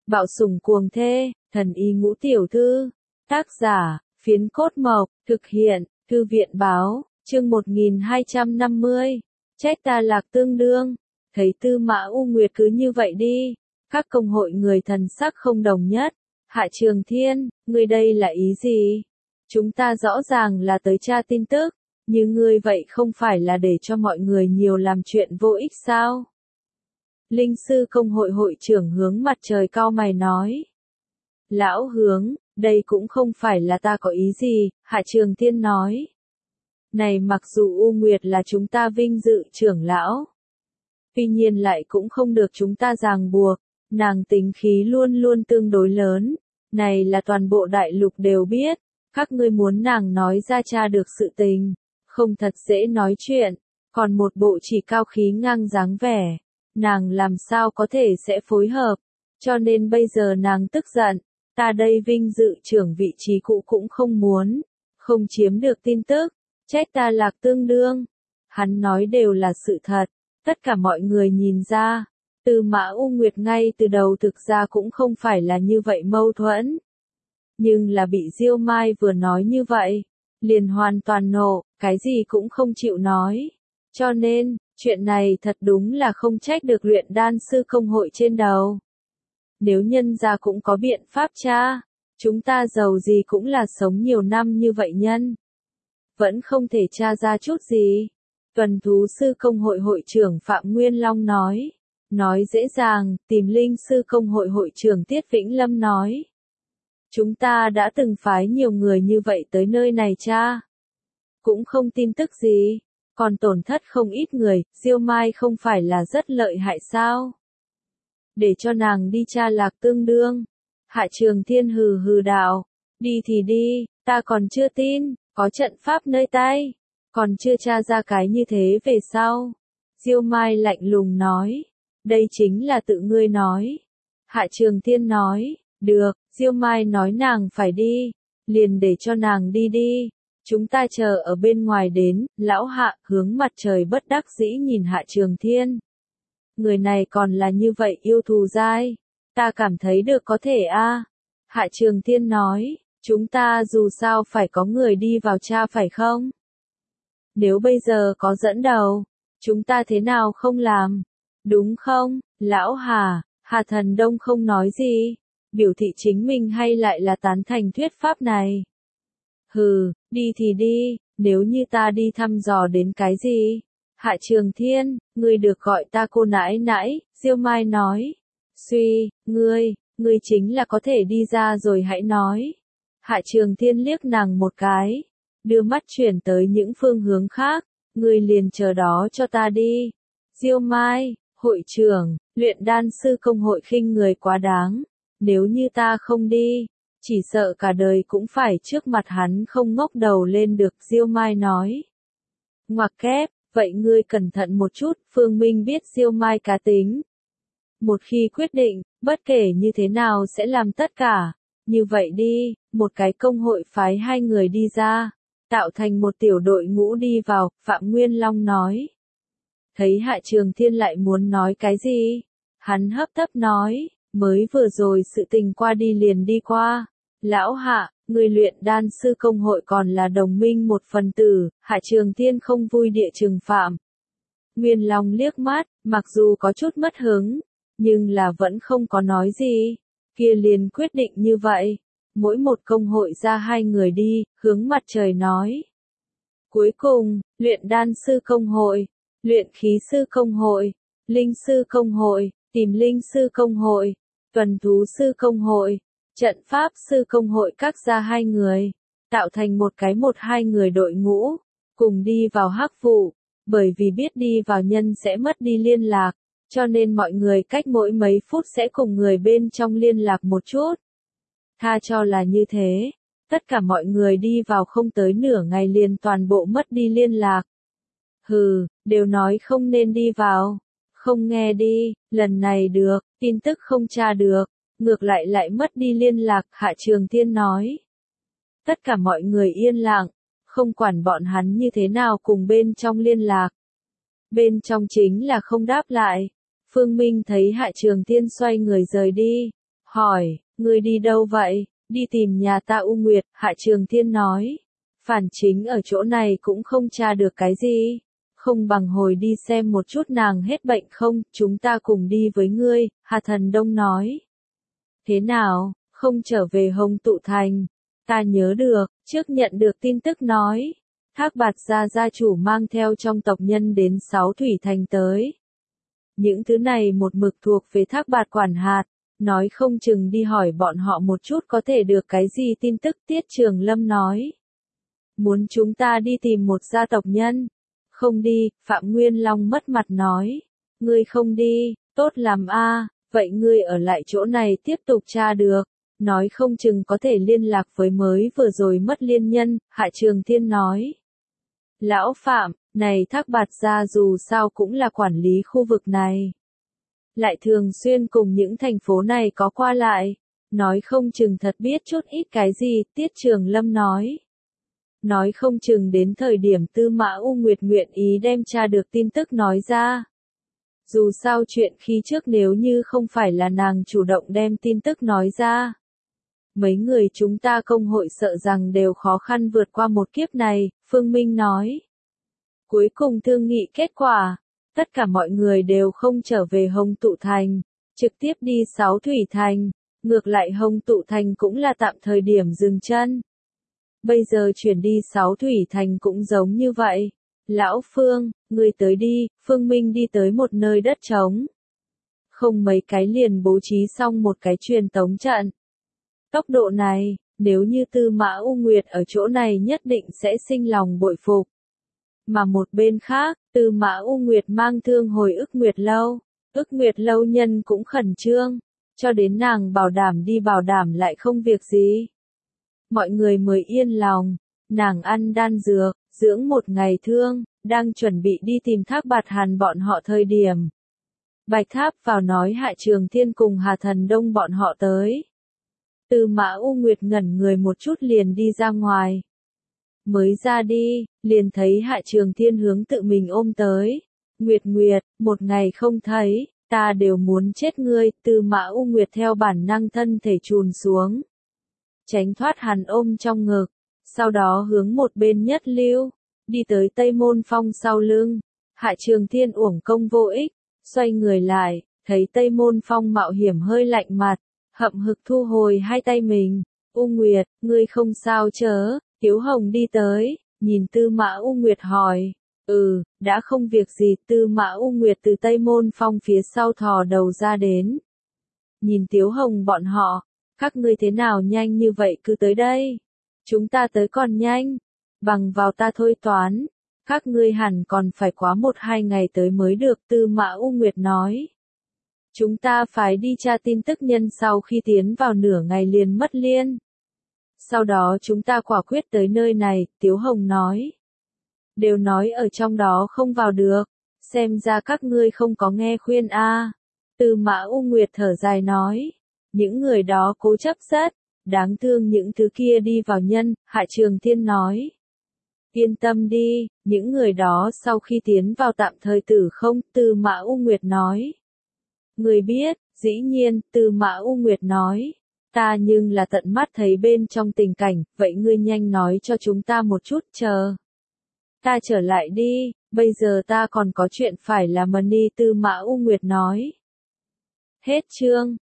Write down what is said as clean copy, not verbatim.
Bạo sủng cuồng thê, thần y ngũ tiểu thư. Tác giả, Phiến Cốt Mộc, thực hiện, Thư viện báo, chương 1250. Trách ta lạc tương đương. Thấy Tư Mã U Nguyệt cứ như vậy đi. Các công hội người thần sắc không đồng nhất. Hạ Trường Thiên, ngươi đây là ý gì? Chúng ta rõ ràng là tới tra tin tức. Như ngươi vậy không phải là để cho mọi người nhiều làm chuyện vô ích sao? Linh sư công hội hội trưởng Hướng Mặt Trời cau mày nói. Lão Hướng, đây cũng không phải là ta có ý gì, Hạ Trường Thiên nói. Này mặc dù U Nguyệt là chúng ta vinh dự trưởng lão. Tuy nhiên lại cũng không được chúng ta ràng buộc, nàng tính khí luôn luôn tương đối lớn. Này là toàn bộ đại lục đều biết, các ngươi muốn nàng nói ra tra được sự tình, không thật dễ nói chuyện, còn một bộ chỉ cao khí ngang dáng vẻ, nàng làm sao có thể sẽ phối hợp, cho nên bây giờ nàng tức giận, ta đây vinh dự trưởng vị trí cũ cũng không muốn, không chiếm được tin tức, trách ta lạc tương đương. Hắn nói đều là sự thật, tất cả mọi người nhìn ra, Tư Mã U Nguyệt ngay từ đầu thực ra cũng không phải là như vậy mâu thuẫn. Nhưng là bị Diêu Mai vừa nói như vậy, liền hoàn toàn nộ, cái gì cũng không chịu nói. Cho nên, chuyện này thật đúng là không trách được luyện đan sư công hội trên đầu. Nếu nhân gia cũng có biện pháp tra, chúng ta giàu gì cũng là sống nhiều năm như vậy nhân. Vẫn không thể tra ra chút gì. Tuần thú sư công hội hội trưởng Phạm Nguyên Long nói. Nói dễ dàng, tìm linh sư công hội hội trưởng Tiết Vĩnh Lâm nói. Chúng ta đã từng phái nhiều người như vậy tới nơi này tra. Cũng không tin tức gì, còn tổn thất không ít người, Diêu Mai không phải là rất lợi hại sao? Để cho nàng đi tra lạc tương đương. Hạ Trường Thiên hừ hừ đạo, đi thì đi, ta còn chưa tin, có trận pháp nơi tay, còn chưa tra ra cái như thế về sau. Diêu Mai lạnh lùng nói, đây chính là tự ngươi nói. Hạ Trường Thiên nói, được, Diêu Mai nói nàng phải đi, liền để cho nàng đi đi. Chúng ta chờ ở bên ngoài đến, lão Hạ, Hướng Mặt Trời bất đắc dĩ nhìn Hạ Trường Thiên. Người này còn là như vậy yêu thù dai, ta cảm thấy được có thể a. Hạ Trường Thiên nói, chúng ta dù sao phải có người đi vào tra phải không? Nếu bây giờ có dẫn đầu, chúng ta thế nào không làm? Đúng không, lão Hà? Hà Thần Đông không nói gì, biểu thị chính mình hay lại là tán thành thuyết pháp này. Hừ, đi thì đi, nếu như ta đi thăm dò đến cái gì? Hạ Trường Thiên, ngươi được gọi ta cô nãi nãi, Diêu Mai nói. Suy, ngươi chính là có thể đi ra rồi hãy nói. Hạ Trường Thiên liếc nàng một cái, đưa mắt chuyển tới những phương hướng khác, ngươi liền chờ đó cho ta đi. Diêu Mai, hội trưởng, luyện đan sư công hội khinh người quá đáng, nếu như ta không đi, chỉ sợ cả đời cũng phải trước mặt hắn không ngóc đầu lên được, Diêu Mai nói. Ngoặc kép, vậy ngươi cẩn thận một chút, Phương Minh biết Diêu Mai cá tính. Một khi quyết định, bất kể như thế nào sẽ làm tất cả. Như vậy đi, một cái công hội phái hai người đi ra, tạo thành một tiểu đội ngũ đi vào, Phạm Nguyên Long nói. Thấy Hạ Trường Thiên lại muốn nói cái gì? Hắn hấp tấp nói, mới vừa rồi sự tình qua đi liền đi qua. Lão Hạ, người luyện đan sư công hội còn là đồng minh một phần tử, Hạ Trường Thiên không vui địa trừng phạm. Nguyên Long liếc mắt, mặc dù có chút mất hứng, nhưng là vẫn không có nói gì. Kia liền quyết định như vậy. Mỗi một công hội ra hai người đi, Hướng Mặt Trời nói. Cuối cùng, luyện đan sư công hội, luyện khí sư công hội, linh sư công hội, tìm linh sư công hội, tuần thú sư công hội, trận pháp sư công hội các ra hai người, tạo thành một hai người đội ngũ, cùng đi vào hắc vụ, bởi vì biết đi vào nhân sẽ mất đi liên lạc, cho nên mọi người cách mỗi mấy phút sẽ cùng người bên trong liên lạc một chút. Tha cho là như thế, tất cả mọi người đi vào không tới nửa ngày liền toàn bộ mất đi liên lạc. Hừ, đều nói không nên đi vào, không nghe đi, lần này được, tin tức không tra được, ngược lại mất đi liên lạc, Hạ Trường Thiên nói. Tất cả mọi người yên lặng, không quản bọn hắn như thế nào cùng bên trong liên lạc. Bên trong chính là không đáp lại. Phương Minh thấy Hạ Trường Thiên xoay người rời đi, hỏi, ngươi đi đâu vậy? Đi tìm nhà ta U Nguyệt, Hạ Trường Thiên nói. Phản chính ở chỗ này cũng không tra được cái gì. Không bằng hồi đi xem một chút nàng hết bệnh không, chúng ta cùng đi với ngươi, Hà Thần Đông nói. Thế nào, không trở về Hồng Tụ Thành? Ta nhớ được, trước nhận được tin tức nói. Thác Bạt gia gia chủ mang theo trong tộc nhân đến 6 thủy thành tới. Những thứ này một mực thuộc về Thác Bạt quản hạt, nói không chừng đi hỏi bọn họ một chút có thể được cái gì tin tức. Tiết Trường Lâm nói. Muốn chúng ta đi tìm một gia tộc nhân. Không đi, Phạm Nguyên Long mất mặt nói. Ngươi không đi, tốt làm a, vậy ngươi ở lại chỗ này tiếp tục tra được. Nói không chừng có thể liên lạc với mới vừa rồi mất liên nhân, Hạ Trường Thiên nói. Lão Phạm, này Thác Bạt gia dù sao cũng là quản lý khu vực này. Lại thường xuyên cùng những thành phố này có qua lại. Nói không chừng thật biết chút ít cái gì, Tiết Trường Lâm nói. Nói không chừng đến thời điểm Tư Mã U Nguyệt nguyện ý đem tra được tin tức nói ra. Dù sao chuyện khi trước nếu như không phải là nàng chủ động đem tin tức nói ra. Mấy người chúng ta công hội sợ rằng đều khó khăn vượt qua một kiếp này, Phương Minh nói. Cuối cùng thương nghị kết quả, tất cả mọi người đều không trở về Hồng Tụ Thành, trực tiếp đi 6 thủy thành, ngược lại Hồng Tụ Thành cũng là tạm thời điểm dừng chân. Bây giờ chuyển đi 6 thủy thành cũng giống như vậy. Lão Phương, người tới đi, Phương Minh đi tới một nơi đất trống. Không mấy cái liền bố trí xong một cái truyền tống trận. Tốc độ này, nếu như Tư Mã U Nguyệt ở chỗ này nhất định sẽ sinh lòng bội phục. Mà một bên khác, Tư Mã U Nguyệt mang thương hồi Ức Nguyệt Lâu. Ức Nguyệt Lâu nhân cũng khẩn trương, cho đến nàng bảo đảm đi bảo đảm lại không việc gì. Mọi người mới yên lòng, nàng ăn đan dược, dưỡng một ngày thương, đang chuẩn bị đi tìm Thác Bạt Hàn bọn họ thời điểm. Bạch Tháp vào nói Hạ Trường Thiên cùng Hà Thần Đông bọn họ tới. Tư Mã U Nguyệt ngẩn người một chút liền đi ra ngoài. Mới ra đi, liền thấy Hạ Trường Thiên hướng tự mình ôm tới. Nguyệt Nguyệt, một ngày không thấy, ta đều muốn chết ngươi. Tư Mã U Nguyệt theo bản năng thân thể chùn xuống. Tránh thoát hắn ôm trong ngực, sau đó hướng một bên nhất lưu, đi tới Tây Môn Phong sau lưng. Hạ Trường Thiên uổng công vô ích, xoay người lại, thấy Tây Môn Phong mạo hiểm hơi lạnh mặt, hậm hực thu hồi hai tay mình. U Nguyệt, ngươi không sao chớ? Tiếu Hồng đi tới, nhìn Tư Mã U Nguyệt hỏi. Đã không việc gì. Tư Mã U Nguyệt từ Tây Môn Phong phía sau thò đầu ra đến. Nhìn Tiếu Hồng bọn họ. Các ngươi thế nào nhanh như vậy cứ tới đây? Chúng ta tới còn nhanh. Bằng vào ta thôi toán. Các ngươi hẳn còn phải quá 1-2 ngày tới mới được. Tư Mã U Nguyệt nói. Chúng ta phải đi tra tin tức nhân sau khi tiến vào nửa ngày liền mất liên. Sau đó chúng ta quả quyết tới nơi này, Tiếu Hồng nói. Đều nói ở trong đó không vào được. Xem ra các ngươi không có nghe khuyên a. Tư Mã U Nguyệt thở dài nói. Những người đó cố chấp rất, đáng thương những thứ kia đi vào nhân, Hạ Trường Thiên nói. Yên tâm đi, những người đó sau khi tiến vào tạm thời tử không, Tư Mã U Nguyệt nói. Người biết, dĩ nhiên, Tư Mã U Nguyệt nói. Ta nhưng là tận mắt thấy bên trong tình cảnh, vậy ngươi nhanh nói cho chúng ta một chút chờ. Ta trở lại đi, bây giờ ta còn có chuyện phải làm đi. Tư Mã U Nguyệt nói. Hết chương.